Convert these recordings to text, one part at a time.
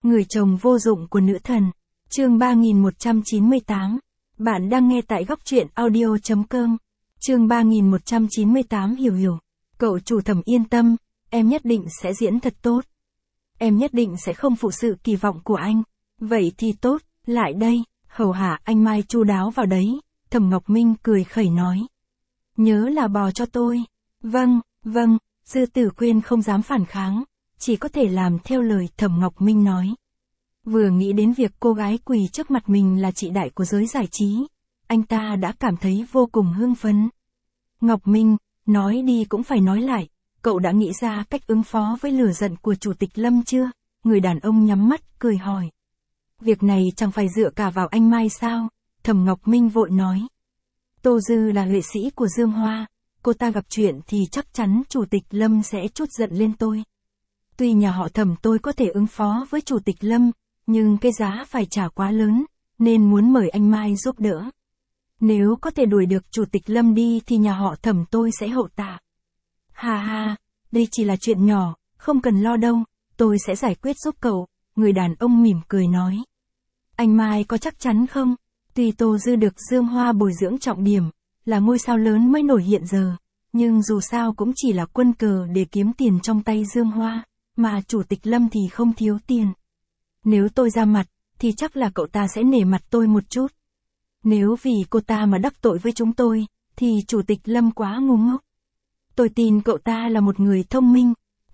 Người chồng vô dụng của nữ thần. Chương 3198. Bạn đang nghe tại góc truyện audio.com. Chương 3198 Hiểu. Cậu chủ Thẩm yên tâm, em nhất định sẽ diễn thật tốt. Em nhất định sẽ không phụ sự kỳ vọng của anh. Vậy thì tốt, lại đây, hầu hạ anh Mai chu đáo vào đấy. Thẩm Ngọc Minh cười khẩy nói. Nhớ là bò cho tôi. Vâng, Dư Tử Quyên không dám phản kháng, chỉ có thể làm theo lời Thẩm Ngọc Minh nói. Vừa nghĩ đến việc cô gái quỳ trước mặt mình là chị đại của giới giải trí, anh ta đã cảm thấy vô cùng hưng phấn. Ngọc Minh, nói đi cũng phải nói lại, cậu đã nghĩ ra cách ứng phó với lửa giận của Chủ tịch Lâm chưa? Người đàn ông nhắm mắt, cười hỏi. Việc này chẳng phải dựa cả vào anh Mai sao? Thẩm Ngọc Minh vội nói. Tô Dư là nghệ sĩ của Dương Hoa, cô ta gặp chuyện thì chắc chắn Chủ tịch Lâm sẽ trút giận lên tôi. Tuy nhà họ Thẩm tôi có thể ứng phó với Chủ tịch Lâm, nhưng cái giá phải trả quá lớn, nên muốn mời anh Mai giúp đỡ. Nếu có thể đuổi được Chủ tịch Lâm đi thì nhà họ Thẩm tôi sẽ hậu tạ. Ha, đây chỉ là chuyện nhỏ, không cần lo đâu, tôi sẽ giải quyết giúp cậu, người đàn ông mỉm cười nói. Anh Mai có chắc chắn không? Tuy Tô Dư được Dương Hoa bồi dưỡng trọng điểm, là ngôi sao lớn mới nổi hiện giờ, nhưng dù sao cũng chỉ là quân cờ để kiếm tiền trong tay Dương Hoa, mà Chủ tịch Lâm thì không thiếu tiền. Nếu tôi ra mặt, thì chắc là cậu ta sẽ nể mặt tôi một chút. Nếu vì cô ta mà đắc tội với chúng tôi, thì Chủ tịch Lâm quá ngu ngốc. Tôi tin cậu ta là một người thông minh.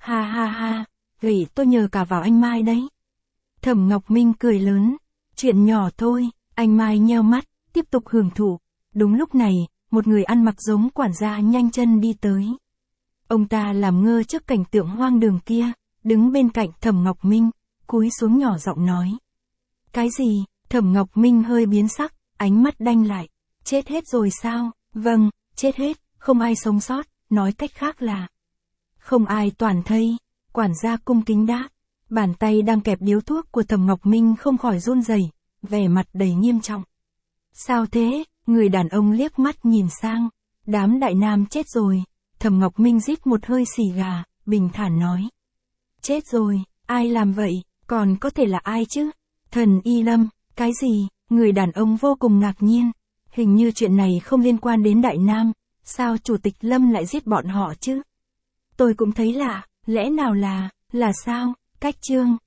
Ha, vậy tôi nhờ cả vào anh Mai đấy. Thẩm Ngọc Minh cười lớn. Chuyện nhỏ thôi, anh Mai nheo mắt, tiếp tục hưởng thụ. Đúng lúc này, một người ăn mặc giống quản gia nhanh chân đi tới. Ông ta làm ngơ trước cảnh tượng hoang đường kia, đứng bên cạnh Thẩm Ngọc Minh, cúi xuống nhỏ giọng nói. Cái gì? Thẩm Ngọc Minh hơi biến sắc, ánh mắt đanh lại. Chết hết rồi sao? Vâng, chết hết, không ai sống sót, nói cách khác là không ai toàn thây. Quản gia cung kính đáp. Bàn tay đang kẹp điếu thuốc của Thẩm Ngọc Minh không khỏi run rẩy, vẻ mặt đầy nghiêm trọng. Sao thế? Người đàn ông liếc mắt nhìn sang. Đám đại nam chết rồi. Thẩm Ngọc Minh rít một hơi xì gà, bình thản nói. Chết rồi, ai làm vậy? Còn có thể là ai chứ? Thần Y Lâm, cái gì? Người đàn ông vô cùng ngạc nhiên. Hình như chuyện này không liên quan đến đại nam, sao Chủ tịch Lâm lại giết bọn họ chứ? Tôi cũng thấy lạ, lẽ nào là sao? Cách chương,